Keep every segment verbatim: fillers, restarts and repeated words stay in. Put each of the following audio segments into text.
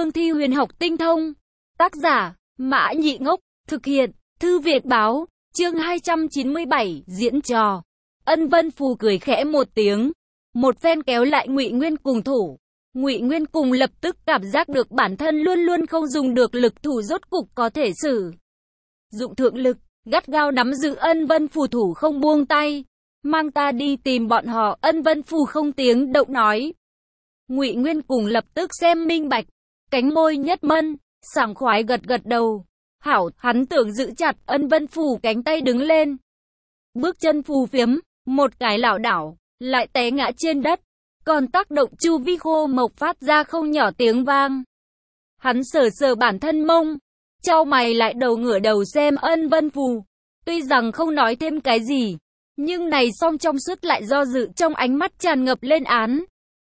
cương thi huyền học tinh thông. Tác giả, Mã Nhị Ngốc, thực hiện, Thư Việt Báo, chương hai trăm chín mươi bảy, diễn trò. Ân Vân Phù cười khẽ một tiếng, một phen kéo lại Ngụy Nguyên cùng thủ. Ngụy Nguyên cùng lập tức cảm giác được bản thân luôn luôn không dùng được lực thủ, rốt cục có thể sử dụng thượng lực, gắt gao nắm giữ Ân Vân Phù thủ không buông tay. Mang ta đi tìm bọn họ. Ân Vân Phù không tiếng động nói. Ngụy Nguyên cùng lập tức xem minh bạch, cánh môi nhất mân, sảng khoái gật gật đầu. Hảo, hắn tưởng giữ chặt Ân Vân Phù cánh tay đứng lên. Bước chân phù phiếm, một cái lảo đảo, lại té ngã trên đất, còn tác động chu vi khô mộc phát ra không nhỏ tiếng vang. Hắn sờ sờ bản thân mông, chau mày lại đầu ngửa đầu xem Ân Vân Phù. Tuy rằng không nói thêm cái gì, nhưng này song trong suốt lại do dự trong ánh mắt tràn ngập lên án.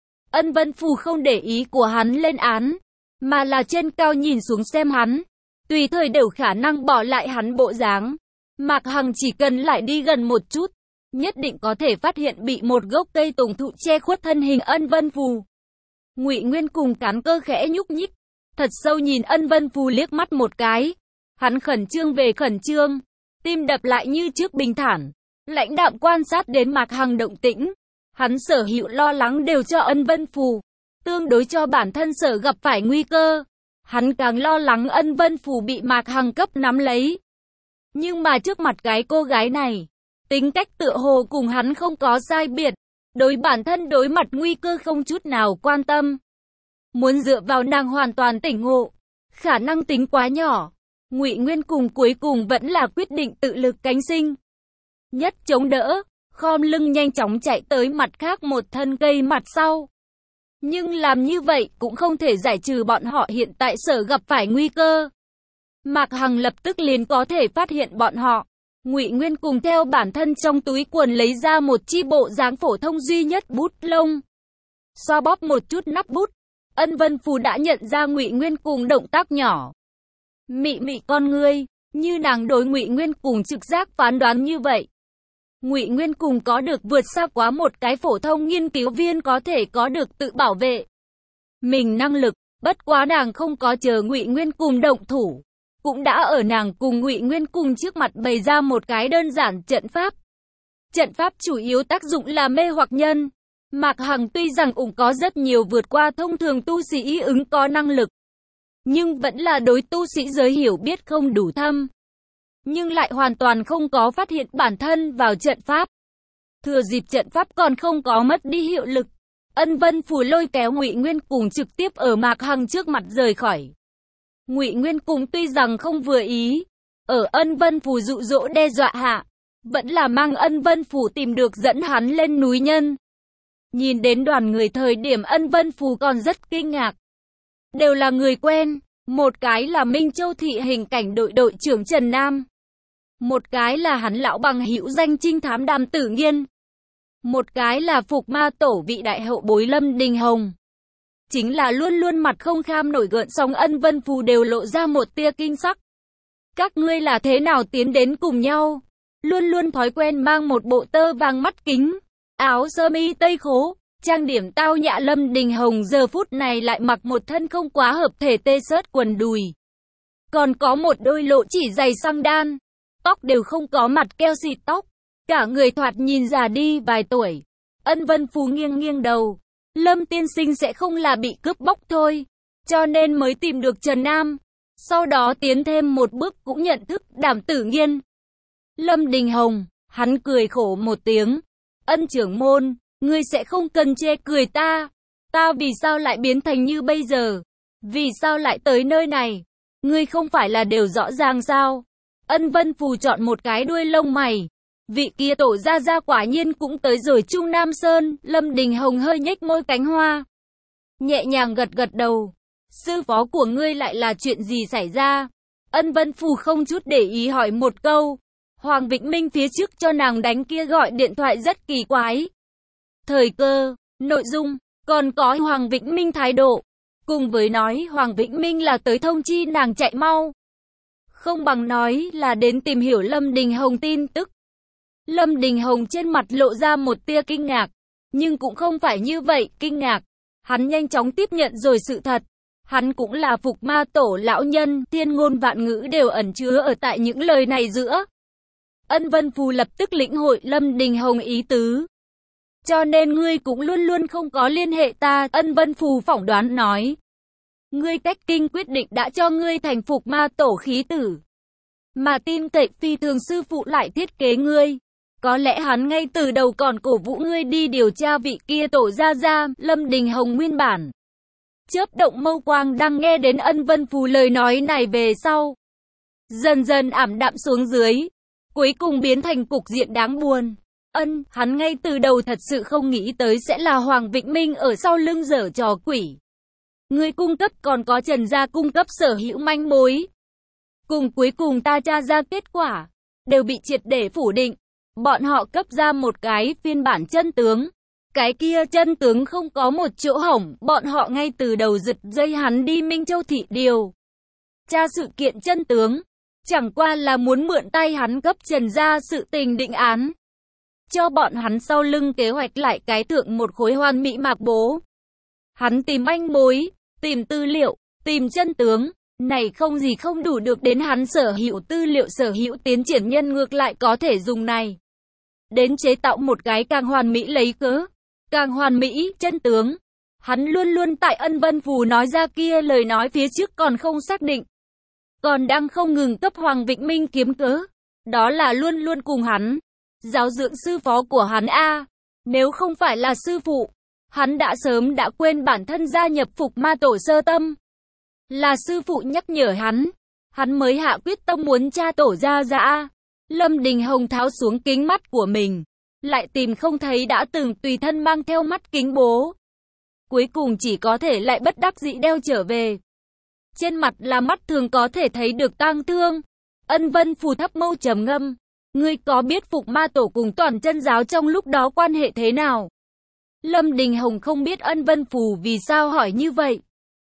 Ân Vân Phù không để ý của hắn lên án, mà là trên cao nhìn xuống xem hắn, tùy thời đều khả năng bỏ lại hắn bộ dáng. Mạc Hằng chỉ cần lại đi gần một chút, nhất định có thể phát hiện bị một gốc cây tùng thụ che khuất thân hình Ân Vân Phù. Ngụy Nguyên cùng cán cơ khẽ nhúc nhích, thật sâu nhìn Ân Vân Phù liếc mắt một cái. Hắn khẩn trương về khẩn trương, tim đập lại như trước bình thản. Lãnh đạm quan sát đến Mạc Hằng động tĩnh, hắn sở hữu lo lắng đều cho Ân Vân Phù, tương đối cho bản thân sở gặp phải nguy cơ. Hắn càng lo lắng Ân Vân Phù bị Mạc Hằng cấp nắm lấy. Nhưng mà trước mặt cái cô gái này, tính cách tựa hồ cùng hắn không có sai biệt, đối bản thân đối mặt nguy cơ không chút nào quan tâm. Muốn dựa vào nàng hoàn toàn tỉnh ngộ, khả năng tính quá nhỏ. Ngụy Nguyên cùng cuối cùng vẫn là quyết định tự lực cánh sinh. Nhất chống đỡ, khom lưng nhanh chóng chạy tới mặt khác một thân cây mặt sau. Nhưng làm như vậy cũng không thể giải trừ bọn họ hiện tại sở gặp phải nguy cơ. Mạc Hằng lập tức liền có thể phát hiện bọn họ. Ngụy Nguyên cùng theo bản thân trong túi quần lấy ra một chi bộ dáng phổ thông duy nhất bút lông. Xoa bóp một chút nắp bút, Ân Vân Phù đã nhận ra Ngụy Nguyên cùng động tác nhỏ. Mị mị con ngươi, như nàng đối Ngụy Nguyên cùng trực giác phán đoán như vậy. Ngụy Nguyên cùng có được vượt xa quá một cái phổ thông nghiên cứu viên có thể có được tự bảo vệ mình năng lực, bất quá nàng không có chờ Ngụy Nguyên cùng động thủ, cũng đã ở nàng cùng Ngụy Nguyên cùng trước mặt bày ra một cái đơn giản trận pháp. Trận pháp chủ yếu tác dụng là mê hoặc nhân. Mạc Hằng tuy rằng cũng có rất nhiều vượt qua thông thường tu sĩ ứng có năng lực, nhưng vẫn là đối tu sĩ giới hiểu biết không đủ thâm, nhưng lại hoàn toàn không có phát hiện bản thân vào trận pháp. Thừa dịp trận pháp còn không có mất đi hiệu lực, Ân Vân Phù lôi kéo Ngụy Nguyên cùng trực tiếp ở Mạc Hằng trước mặt rời khỏi. Ngụy Nguyên cùng tuy rằng không vừa ý, ở Ân Vân Phù dụ dỗ đe dọa hạ, vẫn là mang Ân Vân Phù tìm được dẫn hắn lên núi nhân. Nhìn đến đoàn người thời điểm Ân Vân Phù còn rất kinh ngạc. Đều là người quen, một cái là Minh Châu thị hình cảnh đội đội trưởng Trần Nam, một cái là hắn lão bằng hữu danh trinh thám Đàm Tử Nghiên, một cái là Phục Ma tổ vị đại hậu bối Lâm Đình Hồng. Chính là luôn luôn mặt không kham nổi gợn sóng Ân Vân Phù đều lộ ra một tia kinh sắc. Các ngươi là thế nào tiến đến cùng nhau? Luôn luôn thói quen mang một bộ tơ vàng mắt kính, áo sơ mi tây khố, trang điểm tao nhã Lâm Đình Hồng giờ phút này lại mặc một thân không quá hợp thể tê sớt quần đùi, còn có một đôi lộ chỉ giày xăng đan, tóc đều không có mặt keo xịt tóc, cả người thoạt nhìn già đi vài tuổi. Ân Vân Phù nghiêng nghiêng đầu, Lâm tiên sinh sẽ không là bị cướp bóc thôi, cho nên mới tìm được Trần Nam, sau đó tiến thêm một bước cũng nhận thức Đàm Tử Nghiên. Lâm Đình Hồng, hắn cười khổ một tiếng, Ân trưởng môn, ngươi sẽ không cần chê cười ta, ta vì sao lại biến thành như bây giờ, vì sao lại tới nơi này, ngươi không phải là đều rõ ràng sao? Ân Vân Phù chọn một cái đuôi lông mày, vị kia tổ gia gia quả nhiên cũng tới rồi Trung Nam Sơn. Lâm Đình Hồng hơi nhếch môi cánh hoa, nhẹ nhàng gật gật đầu. Sư phó của ngươi lại là chuyện gì xảy ra? Ân Vân Phù không chút để ý hỏi một câu. Hoàng Vĩnh Minh phía trước cho nàng đánh kia gọi điện thoại rất kỳ quái. Thời cơ, nội dung, còn có Hoàng Vĩnh Minh thái độ, cùng với nói Hoàng Vĩnh Minh là tới thông chi nàng chạy mau, không bằng nói là đến tìm hiểu Lâm Đình Hồng tin tức. Lâm Đình Hồng trên mặt lộ ra một tia kinh ngạc, nhưng cũng không phải như vậy kinh ngạc. Hắn nhanh chóng tiếp nhận rồi sự thật. Hắn cũng là Phục Ma Tổ lão nhân, thiên ngôn vạn ngữ đều ẩn chứa ở tại những lời này giữa. Ân Vân Phù lập tức lĩnh hội Lâm Đình Hồng ý tứ. Cho nên ngươi cũng luôn luôn không có liên hệ ta, Ân Vân Phù phỏng đoán nói. Ngươi cách kinh quyết định đã cho ngươi thành Phục Ma Tổ khí tử. Mà tin cậy phi thường sư phụ lại thiết kế ngươi. Có lẽ hắn ngay từ đầu còn cổ vũ ngươi đi điều tra vị kia tổ gia gia, Lâm Đình Hồng nguyên bản. Chớp động mâu quang đang nghe đến Ân Vân Phù lời nói này về sau. Dần dần ảm đạm xuống dưới. Cuối cùng biến thành cục diện đáng buồn. Ân, hắn ngay từ đầu thật sự không nghĩ tới sẽ là Hoàng Vịnh Minh ở sau lưng giở trò quỷ. Ngươi cung cấp còn có Trần gia cung cấp sở hữu manh mối. Cùng cuối cùng ta tra ra kết quả, đều bị triệt để phủ định. Bọn họ cấp ra một cái phiên bản chân tướng. Cái kia chân tướng không có một chỗ hỏng, bọn họ ngay từ đầu giật dây hắn đi Minh Châu thị điều. Tra sự kiện chân tướng, chẳng qua là muốn mượn tay hắn cấp Trần gia sự tình định án. Cho bọn hắn sau lưng kế hoạch lại cái thượng một khối hoàn mỹ mạc bố. Hắn tìm manh mối, tìm tư liệu, tìm chân tướng. Này không gì không đủ được đến hắn sở hữu tư liệu sở hữu tiến triển nhân ngược lại có thể dùng này. Đến chế tạo một cái càng hoàn mỹ lấy cớ. Càng hoàn mỹ, chân tướng. Hắn luôn luôn tại Ân Vân Phù nói ra kia lời nói phía trước còn không xác định. Còn đang không ngừng cấp Hoàng Vịnh Minh kiếm cớ. Đó là luôn luôn cùng hắn. Giáo dưỡng sư phó của hắn a. Nếu không phải là sư phụ, hắn đã sớm đã quên bản thân gia nhập Phục Ma Tổ sơ tâm. Là sư phụ nhắc nhở hắn, hắn mới hạ quyết tâm muốn tra tổ ra ra. Lâm Đình Hồng tháo xuống kính mắt của mình, lại tìm không thấy đã từng tùy thân mang theo mắt kính bố. Cuối cùng chỉ có thể lại bất đắc dĩ đeo trở về. Trên mặt là mắt thường có thể thấy được tang thương. Ân Vân Phù thấp mâu trầm ngâm. Ngươi có biết Phục Ma Tổ cùng Toàn Chân giáo trong lúc đó quan hệ thế nào? Lâm Đình Hồng không biết Ân Vân Phù vì sao hỏi như vậy.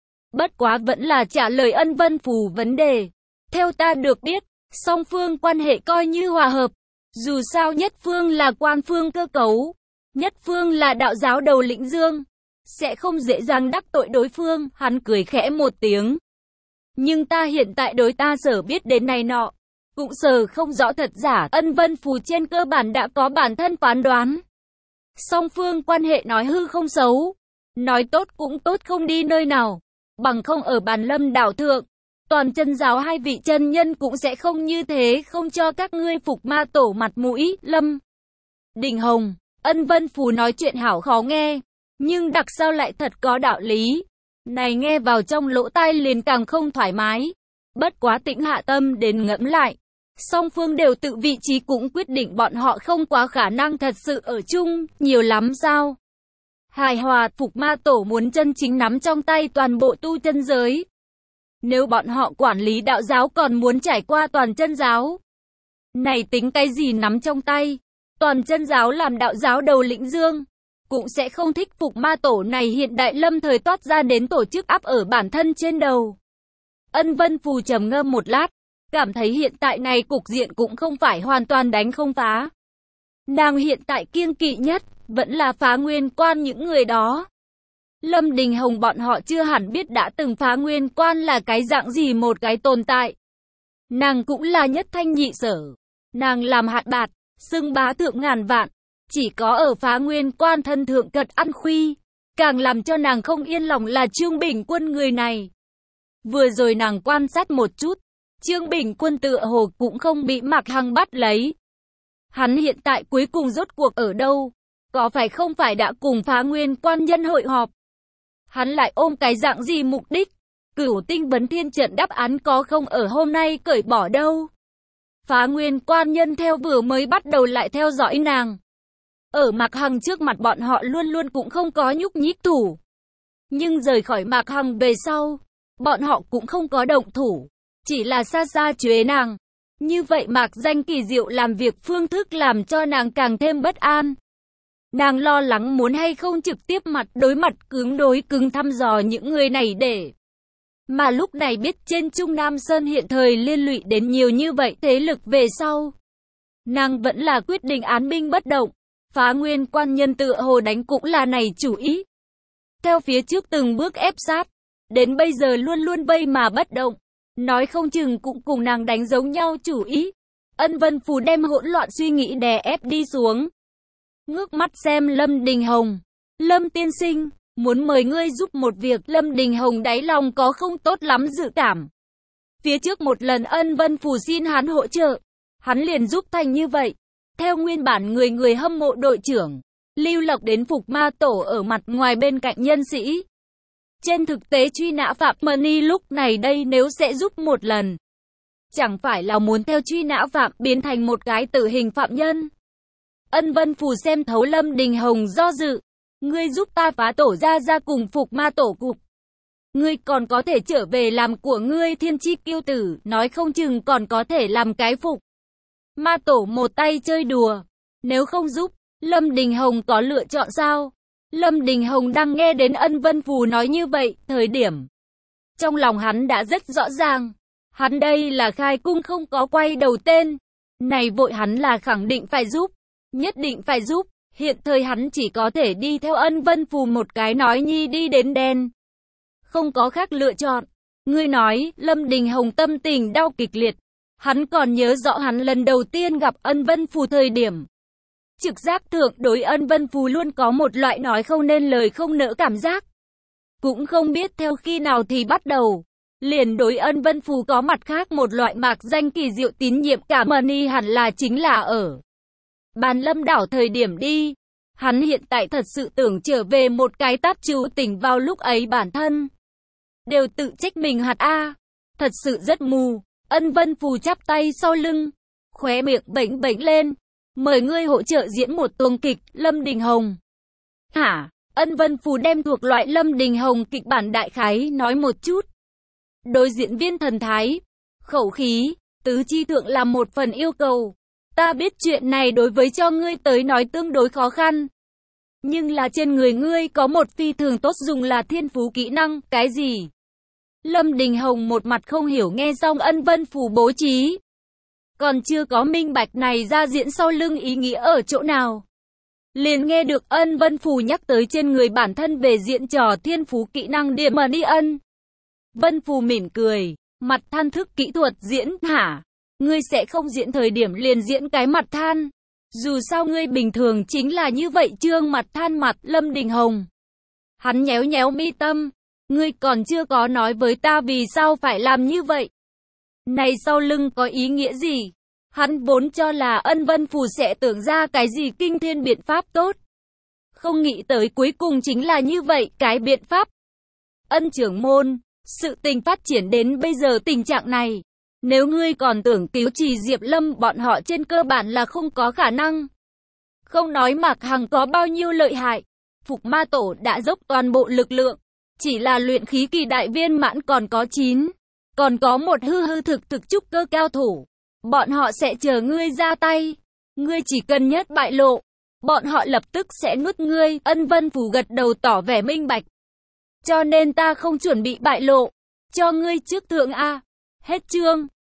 Bất quá vẫn là trả lời Ân Vân Phù vấn đề. Theo ta được biết, song phương quan hệ coi như hòa hợp. Dù sao nhất phương là quan phương cơ cấu, nhất phương là đạo giáo đầu lĩnh dương. Sẽ không dễ dàng đắc tội đối phương, hắn cười khẽ một tiếng. Nhưng ta hiện tại đối ta sở biết đến này nọ, cũng sở không rõ thật giả. Ân Vân Phù trên cơ bản đã có bản thân phán đoán. Song phương quan hệ nói hư không xấu, nói tốt cũng tốt không đi nơi nào. Bằng không ở Bàn Lâm đảo thượng, Toàn Chân giáo hai vị chân nhân cũng sẽ không như thế, không cho các ngươi Phục Ma Tổ mặt mũi. Lâm Đình Hồng, Ân Vân Phù nói chuyện hảo khó nghe, nhưng đặc sao lại thật có đạo lý. Này nghe vào trong lỗ tai liền càng không thoải mái. Bất quá tĩnh hạ tâm đến ngẫm lại. Song phương đều tự vị trí cũng quyết định bọn họ không quá khả năng thật sự ở chung, nhiều lắm sao? Hài hòa, Phục Ma Tổ muốn chân chính nắm trong tay toàn bộ tu chân giới. Nếu bọn họ quản lý đạo giáo còn muốn trải qua Toàn Chân giáo. Này tính cái gì nắm trong tay? Toàn Chân giáo làm đạo giáo đầu lĩnh dương, cũng sẽ không thích Phục Ma Tổ này hiện đại lâm thời toát ra đến tổ chức áp ở bản thân trên đầu. Ân Vân Phù trầm ngâm một lát, cảm thấy hiện tại này cục diện cũng không phải hoàn toàn đánh không phá. Nàng hiện tại kiêng kỵ nhất, vẫn là phá nguyên quan những người đó. Lâm Đình Hồng bọn họ chưa hẳn biết đã từng phá nguyên quan là cái dạng gì một cái tồn tại. Nàng cũng là nhất thanh nhị sở. Nàng làm hạt bạt, xưng bá thượng ngàn vạn. Chỉ có ở phá nguyên quan thân thượng cật ăn khuy. Càng làm cho nàng không yên lòng là Trương Bình Quân người này. Vừa rồi nàng quan sát một chút. Trương Bình Quân tựa hồ cũng không bị Mạc Hằng bắt lấy. Hắn hiện tại cuối cùng rốt cuộc ở đâu? Có phải không phải đã cùng phá nguyên quan nhân hội họp? Hắn lại ôm cái dạng gì mục đích? Cửu tinh vấn thiên trận đáp án có không ở hôm nay cởi bỏ đâu? Phá nguyên quan nhân theo vừa mới bắt đầu lại theo dõi nàng. Ở Mạc Hằng trước mặt bọn họ luôn luôn cũng không có nhúc nhích thủ. Nhưng rời khỏi Mạc Hằng về sau, bọn họ cũng không có động thủ. Chỉ là xa xa chế nàng. Như vậy Mạc Danh kỳ diệu làm việc phương thức làm cho nàng càng thêm bất an. Nàng lo lắng muốn hay không trực tiếp mặt đối mặt cứng đối cứng thăm dò những người này để. Mà lúc này biết trên Trung Nam Sơn hiện thời liên lụy đến nhiều như vậy thế lực về sau. Nàng vẫn là quyết định án binh bất động. Phá nguyên quan nhân tựa hồ đánh cũng là này chủ ý. Theo phía trước từng bước ép sát. đến bây giờ luôn luôn vây mà bất động. Nói không chừng cũng cùng nàng đánh giống nhau chủ ý. Ân Vân Phù đem hỗn loạn suy nghĩ đè ép đi xuống. Ngước mắt xem Lâm Đình Hồng. Lâm tiên sinh, muốn mời ngươi giúp một việc. Lâm Đình Hồng đáy lòng có không tốt lắm dự cảm. Phía trước một lần Ân Vân Phù xin hắn hỗ trợ, hắn liền giúp thành như vậy. Theo nguyên bản người người hâm mộ đội trưởng Lưu Lộc đến Phục Ma Tổ ở mặt ngoài bên cạnh nhân sĩ. Trên thực tế truy nã Phạm Mani lúc này đây nếu sẽ giúp một lần, chẳng phải là muốn theo truy nã Phạm biến thành một cái tử hình phạm nhân. Ân Vân Phù xem thấu Lâm Đình Hồng do dự. Ngươi giúp ta phá tổ ra ra cùng Phục Ma Tổ cục. Ngươi còn có thể trở về làm của ngươi thiên chi kiêu tử, nói không chừng còn có thể làm cái Phục Ma Tổ một tay chơi đùa. Nếu không giúp, Lâm Đình Hồng có lựa chọn sao? Lâm Đình Hồng đang nghe đến Ân Vân Phù nói như vậy, thời điểm trong lòng hắn đã rất rõ ràng. Hắn đây là khai cung không có quay đầu tên. Này vội hắn là khẳng định phải giúp. Nhất định phải giúp. Hiện thời hắn chỉ có thể đi theo Ân Vân Phù một cái nói nhi đi đến đen. Không có khác lựa chọn. Ngươi nói, Lâm Đình Hồng tâm tình đau kịch liệt. Hắn còn nhớ rõ hắn lần đầu tiên gặp Ân Vân Phù thời điểm. Trực giác thượng đối Ân Vân Phù luôn có một loại nói không nên lời không nỡ cảm giác. Cũng không biết theo khi nào thì bắt đầu. Liền đối Ân Vân Phù có mặt khác một loại mạc danh kỳ diệu tín nhiệm cả Mani hẳn là chính là ở Bàn Lâm đảo thời điểm đi. Hắn hiện tại thật sự tưởng trở về một cái tát trừ tỉnh vào lúc ấy bản thân đều tự trách mình hạt a. Thật sự rất mù. Ân Vân Phù chắp tay sau lưng, khóe miệng bễnh bễnh lên. Mời ngươi hỗ trợ diễn một tuồng kịch, Lâm Đình Hồng. Hả? Ân Vân Phù đem thuộc loại Lâm Đình Hồng kịch bản đại khái nói một chút. Đối diễn viên thần thái, khẩu khí, tứ chi thượng là một phần yêu cầu. Ta biết chuyện này đối với cho ngươi tới nói tương đối khó khăn. Nhưng là trên người ngươi có một phi thường tốt dùng là thiên phú kỹ năng, cái gì? Lâm Đình Hồng một mặt không hiểu nghe xong Ân Vân Phù bố trí. Còn chưa có minh bạch này ra diễn sau lưng ý nghĩa ở chỗ nào. Liền nghe được Ân Vân Phù nhắc tới trên người bản thân về diễn trò thiên phú kỹ năng điểm mà đi ân. Vân Phù mỉm cười, mặt than thức kỹ thuật diễn hả? Ngươi sẽ không diễn thời điểm liền diễn cái mặt than. Dù sao ngươi bình thường chính là như vậy trương mặt than mặt. Lâm Đình Hồng. Hắn nhéo nhéo mi tâm. Ngươi còn chưa có nói với ta vì sao phải làm như vậy. Này sau lưng có ý nghĩa gì? Hắn vốn cho là Ân Vân Phù sẽ tưởng ra cái gì kinh thiên biện pháp tốt. Không nghĩ tới cuối cùng chính là như vậy cái biện pháp. Ân trưởng môn, sự tình phát triển đến bây giờ tình trạng này. Nếu ngươi còn tưởng cứu trì Diệp Lâm bọn họ trên cơ bản là không có khả năng. Không nói Mạc Hằng có bao nhiêu lợi hại. Phục Ma Tổ đã dốc toàn bộ lực lượng. Chỉ là luyện khí kỳ đại viên mãn còn có chín. Còn có một hư hư thực thực trúc cơ cao thủ. Bọn họ sẽ chờ ngươi ra tay. Ngươi chỉ cần nhất bại lộ. Bọn họ lập tức sẽ nuốt ngươi. Ân Vân Phù gật đầu tỏ vẻ minh bạch. Cho nên ta không chuẩn bị bại lộ. Cho ngươi trước thượng A. Hết chương.